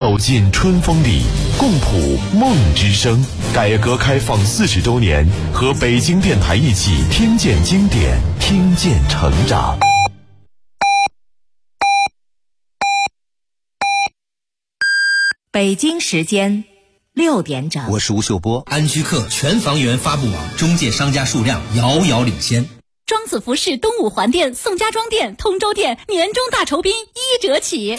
走进春风里，共谱梦之声。改革开放40周年，和北京电台一起听见经典，听见成长。 北京时间6点整， 我是吴秀波。 安居客全房源发布网中介商家数量遥遥领先。 庄子服饰东五环店、宋家庄店、通州店年终大酬宾1折起。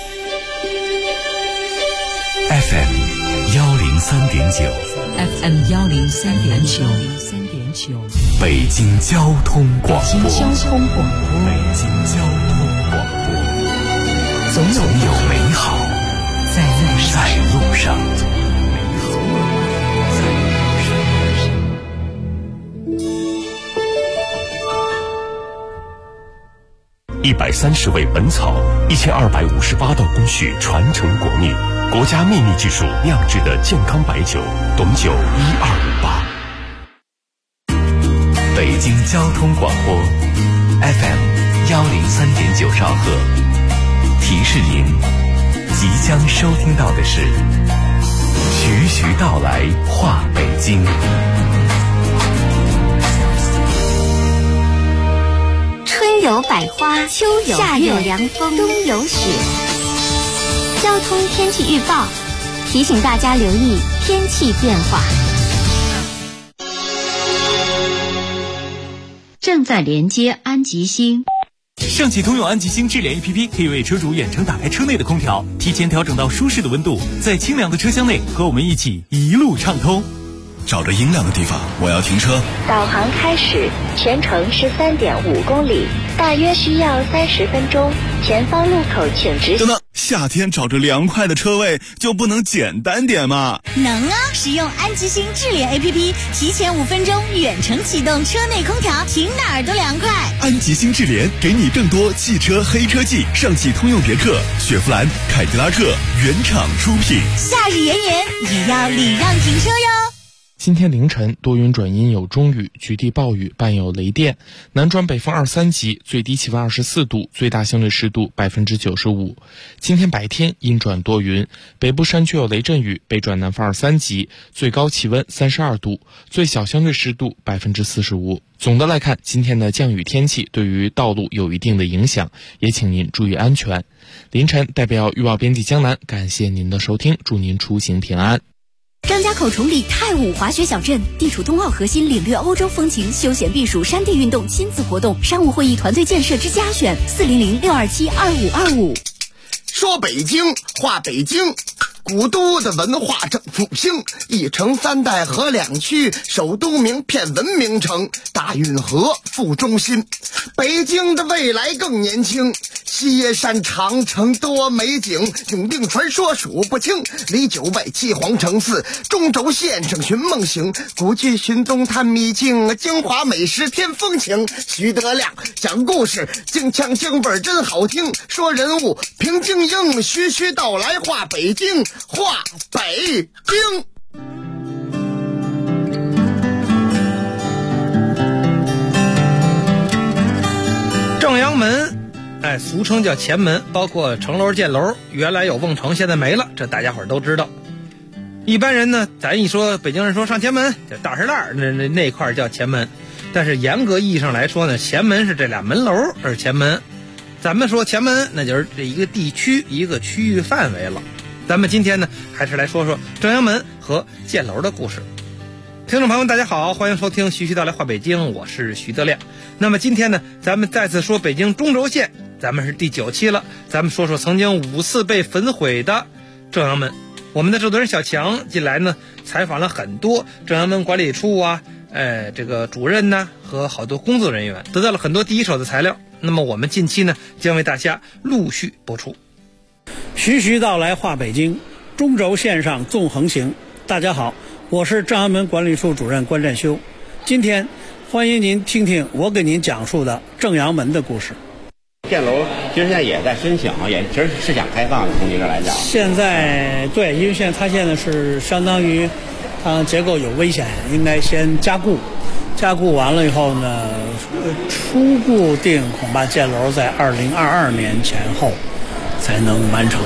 FM 103.9 FM 103.9， 北京交通广播。 北京交通广播，总有美好在路上。 130味本草，1258道工序传承国秘，国家秘密技术酿制的健康白酒，董酒1258。 北京交通广播 FM 103.9兆赫，提示您即将收听到的是徐徐道来话北京。 春有百花，秋有夏有凉风，冬有雪。交通天气预报提醒大家留意天气变化。 正在连接安吉星。 上汽通用安吉星智联 APP 可以为车主远程打开车内的空调，提前调整到舒适的温度，在清凉的车厢内和我们一起一路畅通。 找着阴凉的地方，我要停车。 导航开始，全程是3.5公里，大约需要30分钟。前方路口请直行。 等等，夏天找着凉快的车位就不能简单点吗？ 能啊！使用安吉星智联 APP， 提前5分钟远程启动车内空调，停哪儿都凉快。 安吉星智联给你更多汽车黑车季，上汽通用别克、雪佛兰、凯迪拉克原厂出品。 夏日炎炎也要礼让停车哟。 今天凌晨多云转阴有中雨，局地暴雨，伴有雷电，南转北风2、3级，最低气温24度，最大相对湿度95%。今天白天阴转多云，北部山区有雷阵雨，北转南风2、3级，最高气温32度，最小相对湿度45%。总的来看，今天的降雨天气对于道路有一定的影响，也请您注意安全。凌晨代表预报编辑江南，感谢您的收听，祝您出行平安。 张家口崇礼太武滑雪小镇地处冬奥核心，领略欧洲风情，休闲避暑，山地运动，亲子活动，商务会议团队建设之嘉选，400-627-2525。 说北京话北京，古都的文化正复兴，一城3代合2区，首都名片文明城，大运河副中心。北京的未来更年轻，西山长城多美景，永定传说数不清，离9外7皇城4，中轴线上寻梦行，古迹寻踪探秘境，京华美食添风情。徐德亮讲故事，京腔京味真好听，说人物平静应，徐徐道来话北京，话北京。 正阳门，俗称叫前门，包括城楼、箭楼，原来有瓮城，现在没了，这大家伙都知道。一般人呢，咱一说北京人说上前门，这大石栏那块叫前门，但是严格意义上来说呢，前门是这俩门楼是前门。咱们说前门，那就是这一个地区一个区域范围了。咱们今天呢，还是来说说正阳门和箭楼的故事。听众朋友们大家好，欢迎收听徐徐道来话北京，我是徐德亮。那么今天呢，咱们再次说北京中轴线，咱们是第9期了，咱们说说曾经5次被焚毁的正阳门。我们的制作人小强进来呢，采访了很多正阳门管理处啊，这个主任呢和好多工作人员，得到了很多第一手的材料。那么我们近期呢，将为大家陆续播出。 徐徐道来话北京，中轴线上纵横行。大家好，我是正阳门管理处主任关占修。今天欢迎您听听我给您讲述的正阳门的故事。 箭楼其实现在也在申请，也其实是想开放的，从您这来讲。 现在对，因为它现在是相当于结构有危险，应该先加固，加固完了以后呢，初步定恐怕箭楼在2022年前后才能完成。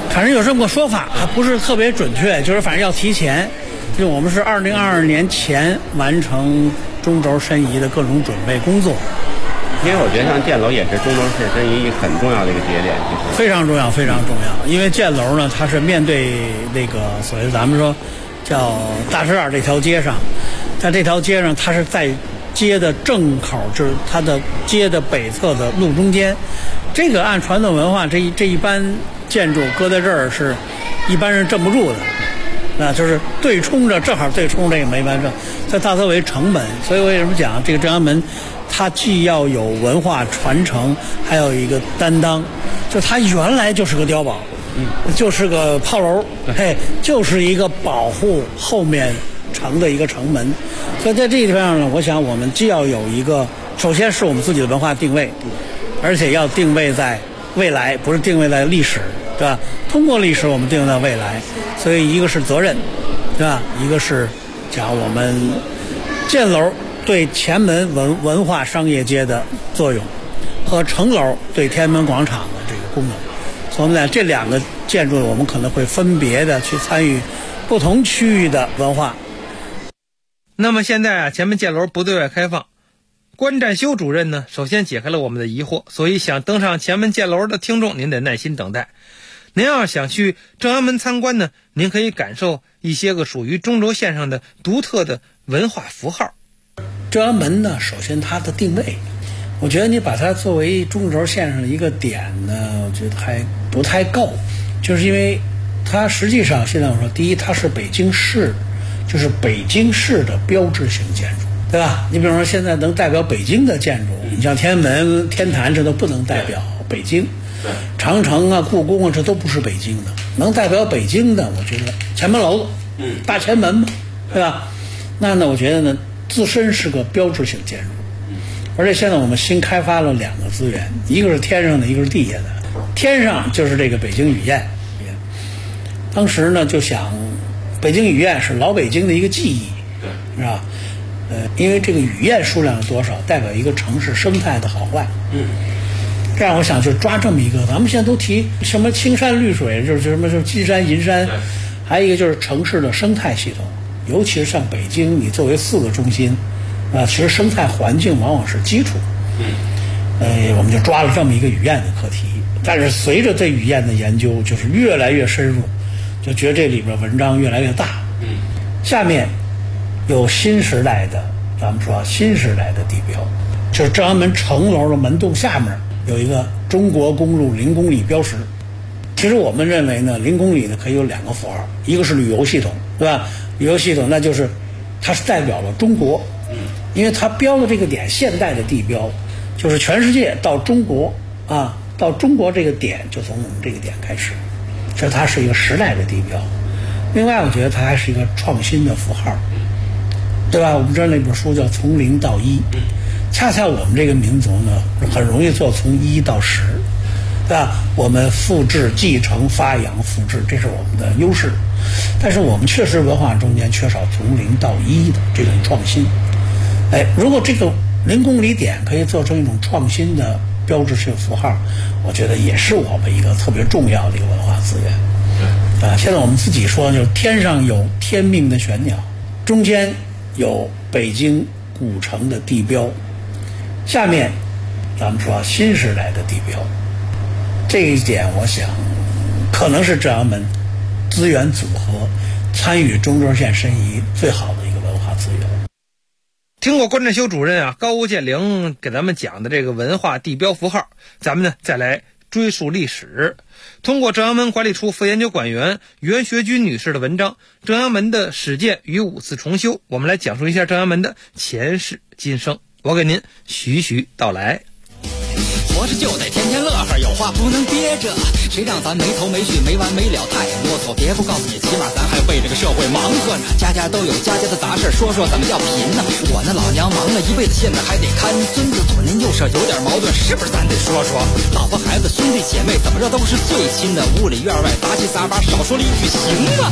反正有这么个说法，还不是特别准确，就是反正要提前，就我们是2022年前完成中轴申遗的各种准备工作。 因为我觉得像建楼也是中轴线申遗一个很重要的一个节点， 非常重要，非常重要。因为建楼呢，它是面对那个所谓咱们说叫大石栏这条街上，在这条街上，它是在街的正口，就是它的街的北侧的路中间。这个按传统文化，这一般建筑搁在这儿是一般人镇不住的，那就是对冲着，正好对冲这个没办正，在大作为城门。所以为什么讲这个正阳门？它既要有文化传承，还有一个担当，就它原来就是个碉堡，就是个炮楼，嘿，就是一个保护后面城的一个城门。所以在这个地方呢，我想我们既要有一个，首先是我们自己的文化定位，而且要定位在未来，不是定位在历史，对吧？通过历史我们定位在未来，所以一个是责任，对吧？一个是讲我们建楼对前门文化商业街的作用，和城楼对天安门广场的这个功能。所以我们在这两个建筑，我们可能会分别的去参与不同区域的文化。 那么现在啊，前门建楼不对外开放，关占修主任呢，首先解开了我们的疑惑，所以想登上前门建楼的听众，您得耐心等待。您要想去正阳门参观呢，您可以感受一些个属于中轴线上的独特的文化符号。 正阳门呢，首先它的定位，我觉得你把它作为中轴线上的一个点呢，我觉得还不太够，就是因为它实际上现在我说，第一，它是北京市，就是北京市的标志性建筑，对吧？你比如说现在能代表北京的建筑，你像天安门、天坛，这都不能代表北京，长城啊、故宫啊，这都不是北京的。能代表北京的，我觉得前门楼子，大前门嘛，对吧？那呢，我觉得呢，自身是个标志性建筑，而且现在我们新开发了两个资源，一个是天上的，一个是地下的。天上就是这个北京雨燕，当时呢就想，北京雨燕是老北京的一个记忆，是吧？因为这个雨燕数量多少，代表一个城市生态的好坏。这样我想就抓这么一个，咱们现在都提什么青山绿水，就是什么就是金山银山，还有一个就是城市的生态系统。尤其是像北京，你作为4个中心，其实生态环境往往是基础。我们就抓了这么一个雨燕的课题。但是随着对雨燕的研究，就是越来越深入，就觉得这里边文章越来越大。下面有新时代的，咱们说新时代的地标，就是正阳门城楼的门洞下面有一个中国公路0公里标识。其实我们认为呢，0公里呢可以有2个符号，一个是旅游系统，对吧？旅游系统那就是它是代表了中国，因为它标的这个点现代的地标，就是全世界到中国啊，到中国这个点就从我们这个点开始，所以它是一个时代的地标。另外我觉得它还是一个创新的符号，对吧？我们知道那本书叫《从0到1》，恰恰我们这个民族呢很容易做从1到10，对吧？我们复制、继承、发扬、复制，这是我们的优势。但是我们确实文化中间缺少从0到1的这种创新。如果这个0公里点可以做成一种创新的标志性符号，我觉得也是我们一个特别重要的一个文化资源。现在我们自己说，就是天上有天命的玄鸟，中间有北京古城的地标，下面咱们说新时代的地标。这一点我想可能是正阳门资源组合参与中轴线申遗最好的一个文化资源。 听过关占修主任啊高屋建瓴给咱们讲的这个文化地标符号，咱们呢再来追溯历史。通过正阳门管理处副研究馆员袁学军女士的文章《正阳门的始建与5次重修》，我们来讲述一下正阳门的前世今生。我给您徐徐道来。 活着就得天天乐呵，有话不能憋着，谁让咱没头没绪没完没了太啰嗦，别不告诉你，起码咱还为这个社会忙活呢。家家都有家家的杂事，说说怎么叫贫呢？我那老娘忙了一辈子，现在还得看孙子，左邻右舍有点矛盾，是不是咱得说说？老婆孩子兄弟姐妹怎么着都是最亲的，屋里院外杂七杂八，少说了一句行吗？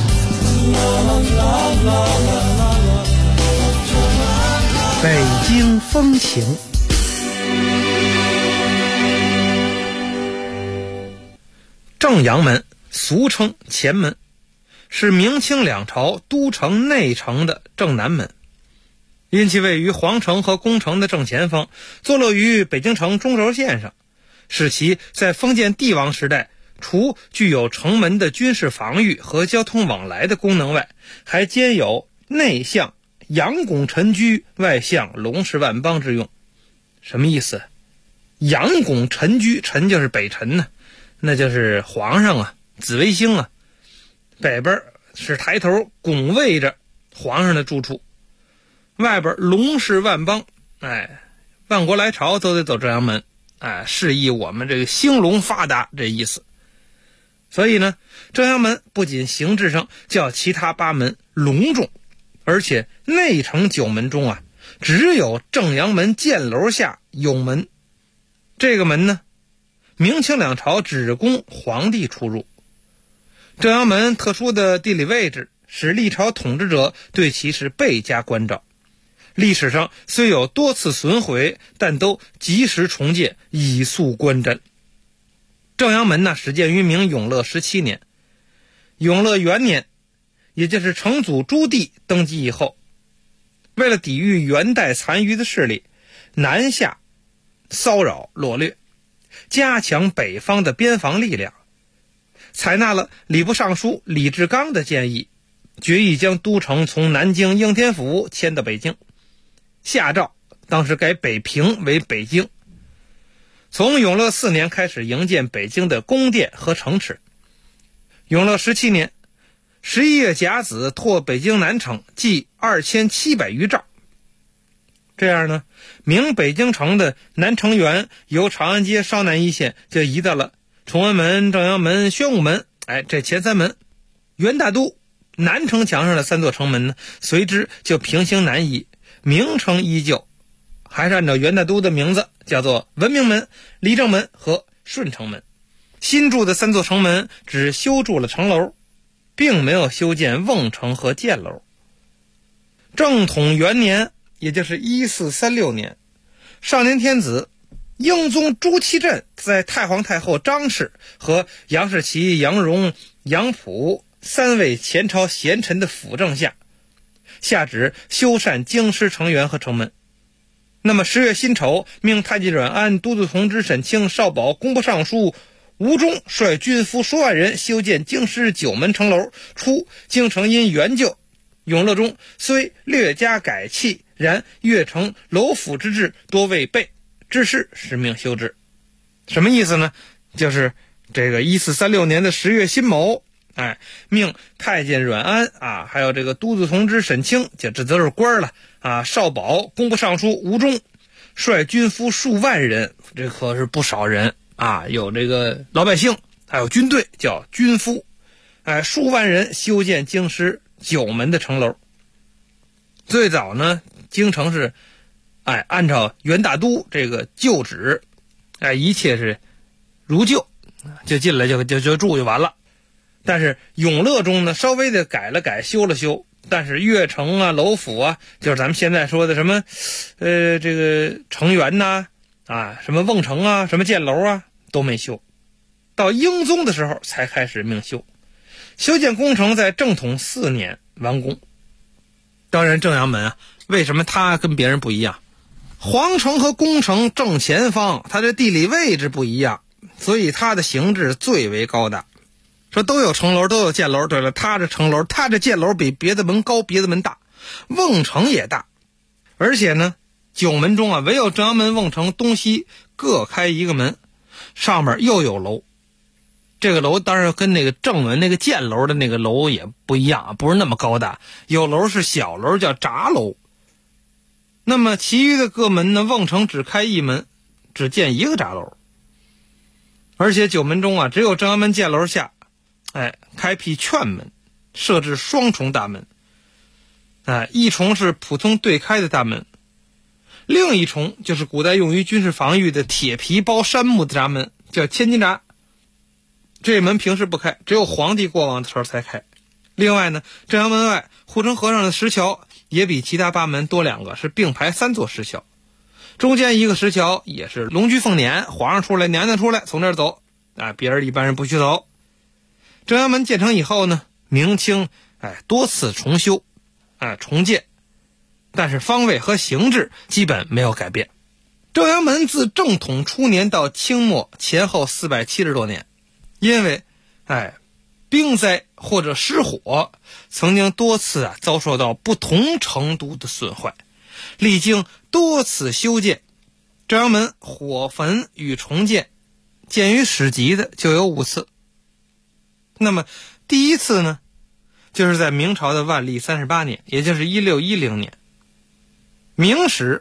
北京风情。正阳门俗称前门，是明清两朝都城内城的正南门，因其位于皇城和宫城的正前方，坐落于北京城中轴线上，使其在封建帝王时代除具有城门的军事防御和交通往来的功能外，还兼有内向阳拱陈居，外向龙氏万邦之用。什么意思？阳拱陈居，陈就是北陈呢，那就是皇上啊，紫微星啊，北边是抬头拱卫着皇上的住处，外边龙氏万邦，万国来朝都得走正阳门，示意我们这个兴隆发达这意思。所以呢，正阳门不仅形制上较其他八门隆重，而且内城9门中啊，只有正阳门箭楼下有门。这个门呢，明清两朝只供皇帝出入。正阳门特殊的地理位置使历朝统治者对其是倍加关照，历史上虽有多次损毁，但都及时重建，以肃观瞻。正阳门呢，始建于明永乐17年，永乐元年，也就是成祖朱棣登基以后，为了抵御元代残余的势力南下骚扰掳掠，加强北方的边防力量，采纳了礼部尚书李志刚的建议，决议将都城从南京应天府迁到北京，下诏当时改北平为北京。从永乐4年开始营建北京的宫殿和城池。永乐17年11月甲子拓北京南城计2700余丈。这样呢，明北京城的南城垣由长安街稍南一线就移到了崇文门、正阳门、宣武门，这前3门。元大都南城墙上的3座城门呢，随之就平行南移，名称依旧，还是按照元大都的名字，叫做文明门、离正门和顺城门。新筑的3座城门只修筑了城楼，并没有修建瓮城和箭楼。正统元年，也就是1436年，少年天子英宗朱祁镇在太皇太后张氏和杨士奇、杨荣、杨溥3位前朝贤臣的辅政下，下旨修缮京师城垣和城门。那么10月辛丑，命太监阮安、都督同知沈清、少保、工部尚书吴忠率军夫数万人修建京师9门城楼。初，京城因援救，永乐中虽略加改砌，然越城楼府之制多未备，致仕使命修之。什么意思呢？就是这个1436年的10月辛卯，命太监阮安还有这个都督同知沈清，这都是官了少保、工部尚书吴忠率军夫数万人，这可是不少人有这个老百姓，还有军队，叫军夫，数万人修建京师9门的城楼。最早呢，京城是按照元大都这个旧址，一切是如旧，就进来就住就完了。但是永乐中呢，稍微的改了改，修了修，但是越城楼府就是咱们现在说的什么这个城垣什么瓮城什么箭楼都没修。到英宗的时候才开始命修。修建工程在正统4年完工。当然正阳门为什么它跟别人不一样？皇城和宫城正前方，它的地理位置不一样，所以它的形制最为高大。说都有城楼，都有箭楼，对了，它这城楼，它这箭楼比别的门高，别的门大，瓮城也大。而且呢，9门中唯有正阳门、瓮城东西各开一个门，上面又有楼。这个楼当然跟那个正门那个箭楼的那个楼也不一样，不是那么高大，有楼是小楼，叫闸楼。那么其余的各门呢，瓮城只开一门，只建一个闸楼。而且9门中只有正阳门箭楼下开辟劝门，设置双重大门。一重是普通对开的大门，另一重就是古代用于军事防御的铁皮包杉木的闸门，叫千斤闸。这门平时不开，只有皇帝过往的时候才开。另外呢，正阳门外护城河上的石桥也比其他8门多2个，是并排3座石桥，中间一个石桥也是龙驹凤辇，皇上出来，娘娘出来，从这儿走别人一般人不许走。 正阳门建成以后呢，明清多次重修重建，但是方位和形制基本没有改变。正阳门自正统初年到清末前后470多年，因为兵灾或者失火，曾经多次遭受到不同程度的损坏，历经多次修建，正阳门火焚与重建见于史籍的就有5次。那么第一次呢，就是在明朝的万历38年，也就是1610年，明史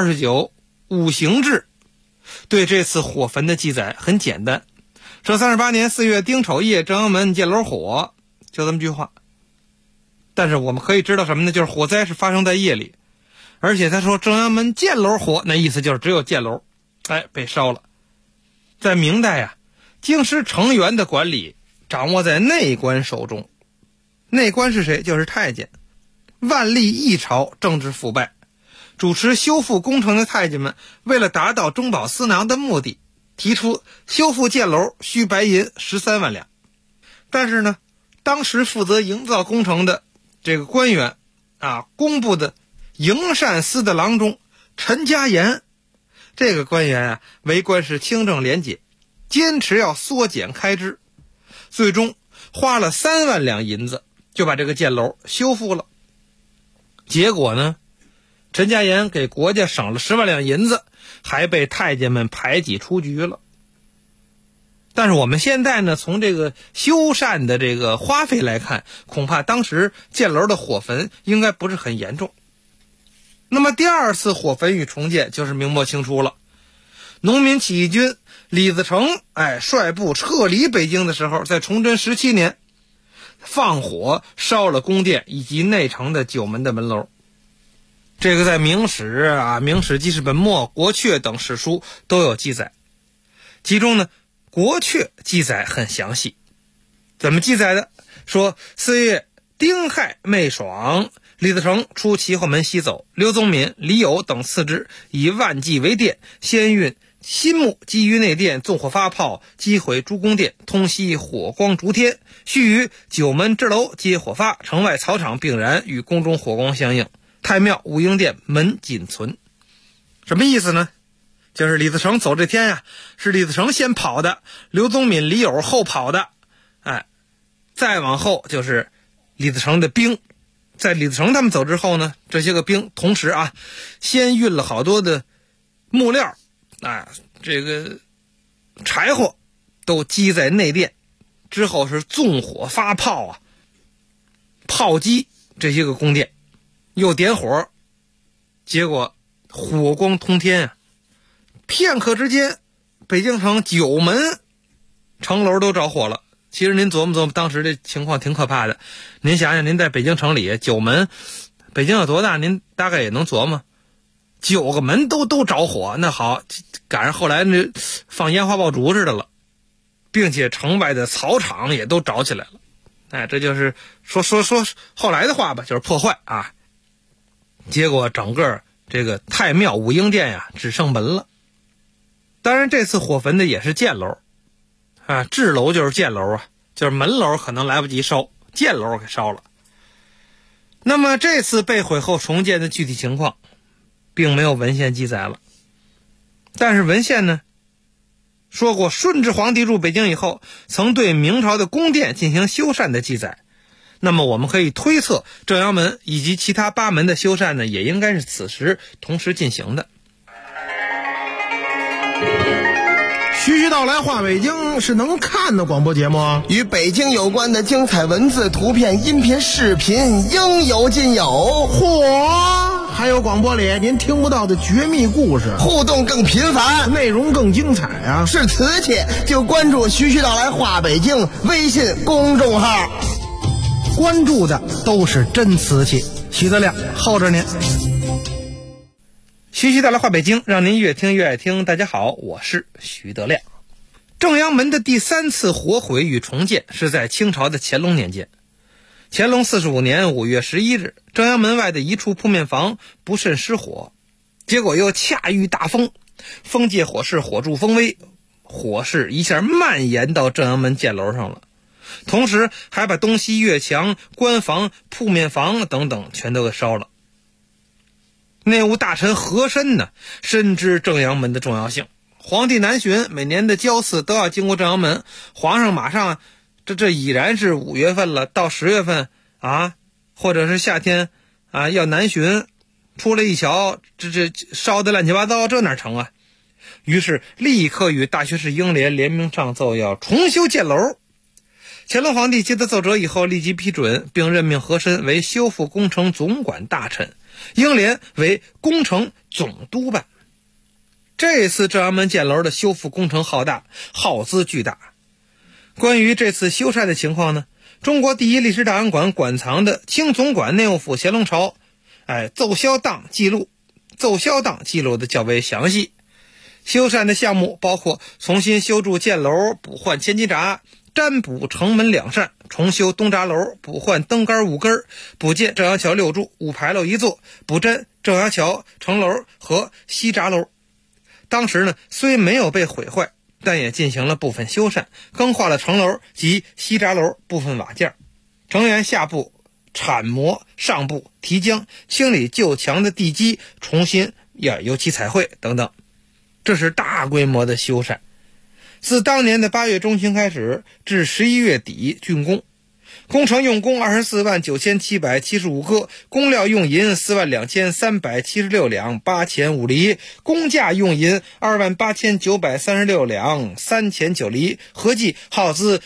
29五行志对这次火焚的记载很简单，说38年4月丁丑夜，正阳门见楼火，就这么句话。但是我们可以知道什么呢？就是火灾是发生在夜里，而且他说正阳门见楼火，那意思就是只有箭楼被烧了。在明代京师城垣的管理掌握在内官手中，内官是谁？就是太监。万历一朝政治腐败，主持修复工程的太监们为了达到中饱私囊的目的，提出修复箭楼需白银13万两。但是呢，当时负责营造工程的这个官员工部的营缮司的郎中陈家言，这个官员为官是清正廉洁，坚持要缩减开支，最终花了3万两银子就把这个箭楼修复了。结果呢，陈家言给国家省了10万两银子，还被太监们排挤出局了。但是我们现在呢，从这个修缮的这个花费来看，恐怕当时箭楼的火焚应该不是很严重。那么第二次火焚与重建就是明末清初了。农民起义军李自成率部撤离北京的时候，在崇祯17年放火烧了宫殿以及内城的9门的门楼。这个在明史明史记事本末、国阙等史书都有记载。其中呢，国阙记载很详细。怎么记载的？说4月丁亥昧爽，李自成出齐化门西走，刘宗敏、李友等次之，以万骑为殿，先运新木击于内殿，纵火发炮，击毁诸宫殿，通西火光烛天，须于9门之楼皆火发，城外草场并燃，与宫中火光相应，太庙武英殿门仅存。什么意思呢？就是李自成走这天是李自成先跑的，刘宗敏、李友后跑的，再往后就是李自成的兵。在李自成他们走之后呢，这些个兵同时先运了好多的木料这个柴火都积在内殿，之后是纵火发炮炮击这些个宫殿，又点火，结果火光通天片刻之间，北京城9门城楼都着火了。其实您琢磨琢磨，当时这情况挺可怕的。您想想，您在北京城里9门，北京有多大？您大概也能琢磨，9个门都着火，那好，赶上后来那放烟花爆竹似的了，并且城外的草场也都着起来了。这就是说后来的话吧，就是破坏结果整个这个太庙武英殿只剩门了。当然这次火焚的也是箭楼治楼就是箭楼就是门楼可能来不及烧，箭楼给烧了。那么这次被毁后重建的具体情况并没有文献记载了，但是文献呢说过顺治皇帝入北京以后曾对明朝的宫殿进行修缮的记载。那么我们可以推测正阳门以及其他8门的修缮呢，也应该是此时同时进行的。 徐徐道来话北京是能看的广播节目与北京有关的精彩文字、图片、音频、视频应有尽有。 嚯！还有广播里您听不到的绝密故事， 互动更频繁， 内容更精彩是瓷器就关注徐徐道来话北京微信公众号， 关注的都是真瓷器。徐德亮候着您。 徐徐道来话北京，让您越听越爱听。大家好，我是徐德亮。正阳门的第3次火毁与重建是在清朝的乾隆年间。乾隆45年5月11日，正阳门外的一处铺面房不慎失火，结果又恰遇大风，风借火势，火助风威，火势一下蔓延到正阳门箭楼上了。 同时还把东西越墙、官房、铺面房等等全都给烧了。内务大臣和珅呢，深知正阳门的重要性。皇帝南巡，每年的交祀都要经过正阳门。皇上马上，这已然是5月份了，到10月份啊，或者是夏天啊，要南巡，出来一瞧，这烧得乱七八糟，这哪成啊？于是立刻与大学士英莲联名上奏，要重修箭楼。乾隆皇帝接到奏折以后，立即批准，并任命和珅为修复工程总管大臣，英莲为工程总督办。这次正阳门箭楼的修复工程浩大，耗资巨大。关于这次修缮的情况呢，中国第一历史档案馆馆藏的清总管内务府乾隆朝奏销档记录的较为详细。修缮的项目包括重新修筑箭楼，补换千斤闸，占补城门2扇，重修东闸楼，补换灯杆5根，补建正阳桥6柱，5牌楼1座，补真正阳桥城楼和西闸楼。当时呢，虽没有被毁坏，但也进行了部分修缮，更换了城楼及西闸楼部分瓦件，城垣下部铲磨，上部提浆，清理旧墙的地基，重新油漆彩绘等等。这是大规模的修缮。自当年的8月中旬开始，至11月底竣工。工程用工249775个，工料用银42376两8钱5厘，工价用银28936两3钱9厘，合计耗资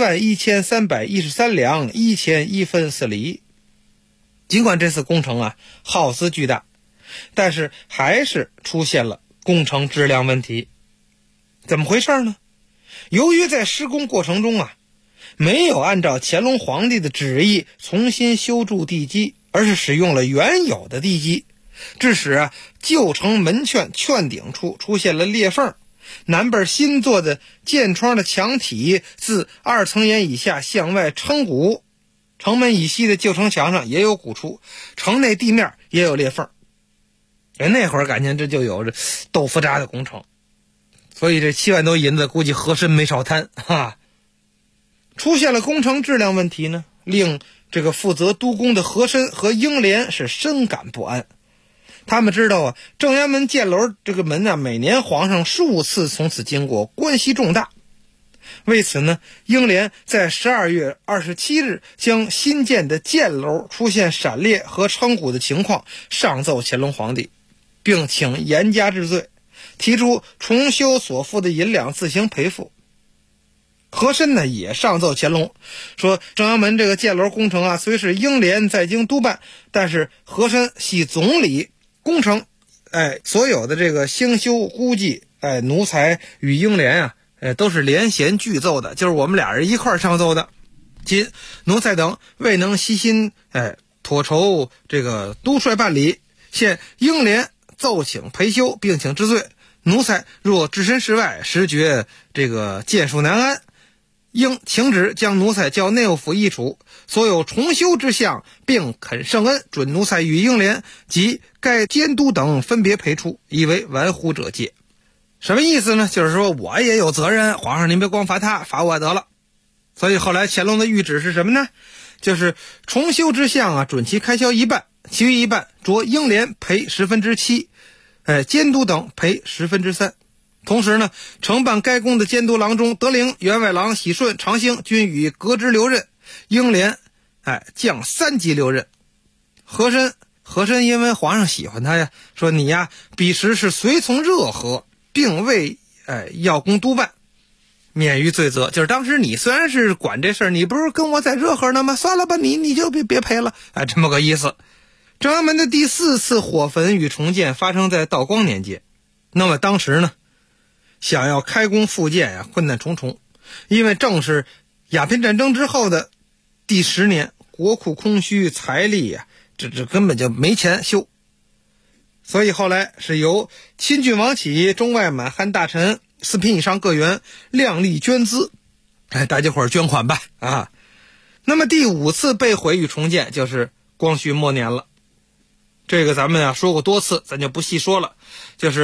71313两1钱1分4厘。尽管这次工程耗资巨大，但是还是出现了工程质量问题。怎么回事呢？由于在施工过程中没有按照乾隆皇帝的旨意重新修筑地基，而是使用了原有的地基，致使旧城门券券顶处出现了裂缝，南边新做的箭窗的墙体自2层檐以下向外撑鼓，城门以西的旧城墙上也有鼓出，城内地面也有裂缝。那会儿感情这就有豆腐渣的工程，所以这7万多银子估计和珅没少贪出现了工程质量问题呢，令这个负责督工的和珅和英莲是深感不安。他们知道正阳门箭楼这个门每年皇上数次从此经过，关系重大。为此呢，英莲在12月27日将新建的箭楼出现闪裂和撑鼓的情况上奏乾隆皇帝，并请严加治罪，提出重修所付的银两自行赔付。和珅呢也上奏乾隆，说正阳门这个箭楼工程虽是英莲在京督办，但是和珅系总理，工程所有的这个兴修估计奴才与英莲都是连衔俱奏的，就是我们俩人一块上奏的。今奴才等未能悉心妥筹这个督率办理，现英莲奏请赔修，并请治罪。奴才若置身事外，实觉这个见数难安，应请旨将奴才交内务府议处，所有重修之项，并肯圣恩，准奴才与英莲及该监督等分别赔出，以为玩忽者戒。什么意思呢？就是说我也有责任，皇上您别光罚他，罚我得了。所以后来乾隆的谕旨是什么呢？就是重修之项准其开销1半，其余1半着英莲赔7%，监督等赔3%。同时呢，承办该宫的监督郎中德龄、员外郎喜顺、长兴均予革职留任，英莲降3级留任。和珅因为皇上喜欢他呀，说你彼时是随从热河，并未要宫督办，免于罪责。就是当时你虽然是管这事儿，你不是跟我在热河呢吗？算了吧，你就别赔了，这么个意思。正阳门的第4次火焚与重建发生在道光年间，那么当时呢，想要开工复建困难重重，因为正是鸦片战争之后的第10年，国库空虚，财力这根本就没钱修。所以后来是由亲郡王起、中外满汉大臣4品以上各员量力捐资，大家伙儿捐款吧那么第5次被毁与重建就是光绪末年了。这个咱们说过多次，咱就不细说了。就是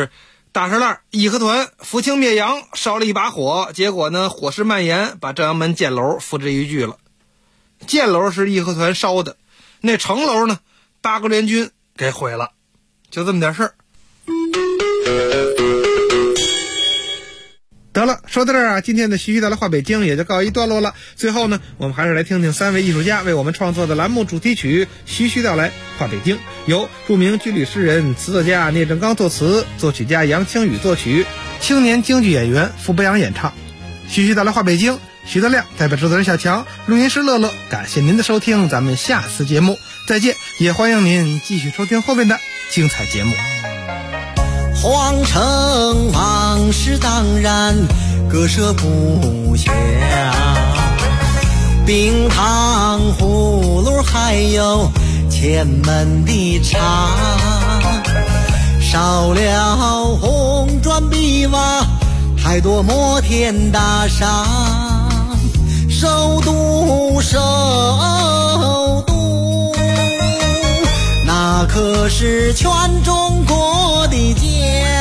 大石烂义和团扶清灭洋，烧了一把火，结果呢火势蔓延，把正阳门箭楼付之一炬了。箭楼是义和团烧的，那城楼呢八国联军给毁了，就这么点事儿。得了，说到这儿啊，今天的徐徐道来话北京也就告一段落了。最后呢，我们还是来听听3位艺术家为我们创作的栏目主题曲《徐徐道来话北京》，由著名军旅诗人、词作家聂正刚作词，作曲家杨清宇作曲，青年京剧演员傅博洋演唱。徐徐道来话北京，徐德亮代表制作人小强，录音师乐乐，感谢您的收听，咱们下次节目再见，也欢迎您继续收听后面的精彩节目。 皇城往事当然割舍不下，冰糖葫芦还有前门的茶，少了红砖碧瓦，太多摩天大厦，首都那可是全中国的家。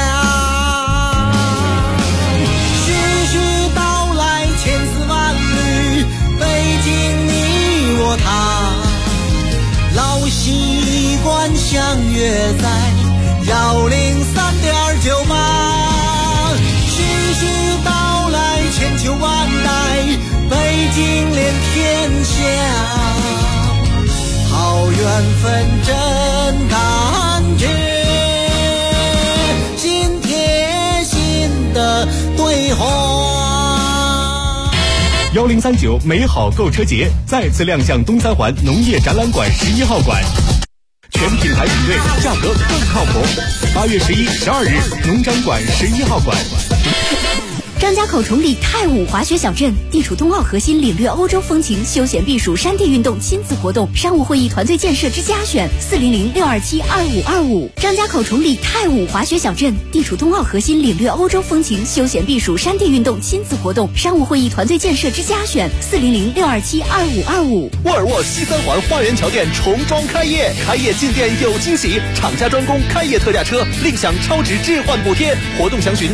徐徐道来千丝万缕，北京你我他，老习惯相约在103.98。徐徐道来千秋万代，北京连天下，好缘分真感觉，心贴心的对话。 1039美好购车节再次亮相东三环农业展览馆11号馆，全品牌比对，价格更靠谱。8月11、12日，农展馆11号馆。 张家口崇礼太武滑雪小镇地处冬奥核心，领略欧洲风情，休闲避暑山地运动亲子活动，商务会议团队建设之家选400-627-2525。张家口崇礼太武滑雪小镇地处冬奥核心，领略欧洲风情，休闲避暑山地运动亲子活动，商务会议团队建设之家选400-627-2525。 沃尔沃西三环花园桥店重装开业，开业进店有惊喜，厂家专供开业特价车，另享超值置换补贴，活动详询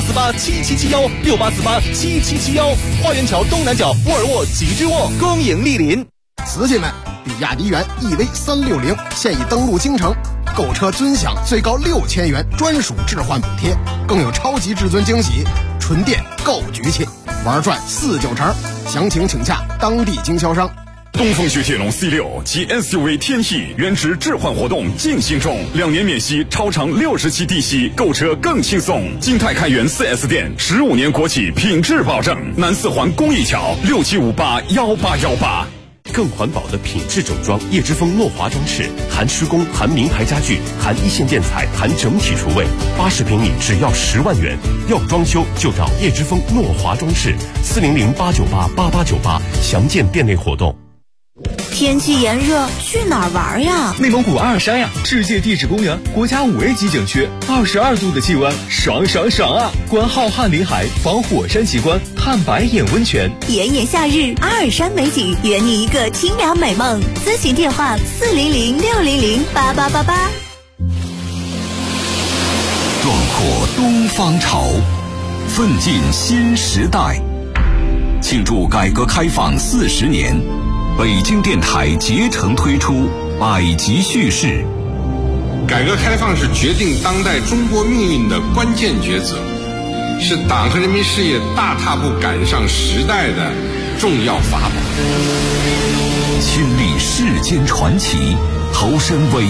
6848777168487771。花园桥东南角沃尔沃极致沃，恭迎莅临。 瓷器们，比亚迪元 EV360现已登陆京城，购车尊享最高6000元专属置换补贴，更有超级至尊惊喜，纯电够局气，玩转49成。详情请洽当地经销商。 东风雪铁龙 C6 及 SUV 天翼原值置换活动进行中，2年免息，超长60期低息，购车更轻松。金泰开元 4S 店，15年国企品质保证。南四环公益桥67581818。 更环保的品质整装，叶之峰诺华装饰，含施工，含名牌家具，含一线建材，含整体厨卫，80平米只要10万元。要装修就找叶之峰诺华装饰，400-898-8898，详见店内活动。 天气炎热，去哪儿玩呀？ 内蒙古阿尔山呀，世界地质公园，国家5A 级景区，22度的气温，爽爽爽啊！观浩瀚林海，访火山奇观，探白眼温泉。 炎炎夏日，阿尔山美景，圆你一个清凉美梦。咨询电话400-600-8888。 壮阔东方潮，奋进新时代。庆祝改革开放40年。北京电台竭诚推出百集叙事。 改革开放是决定当代中国命运的关键抉择，是党和人民事业大踏步赶上时代的重要法宝。 亲历世间传奇，投身伟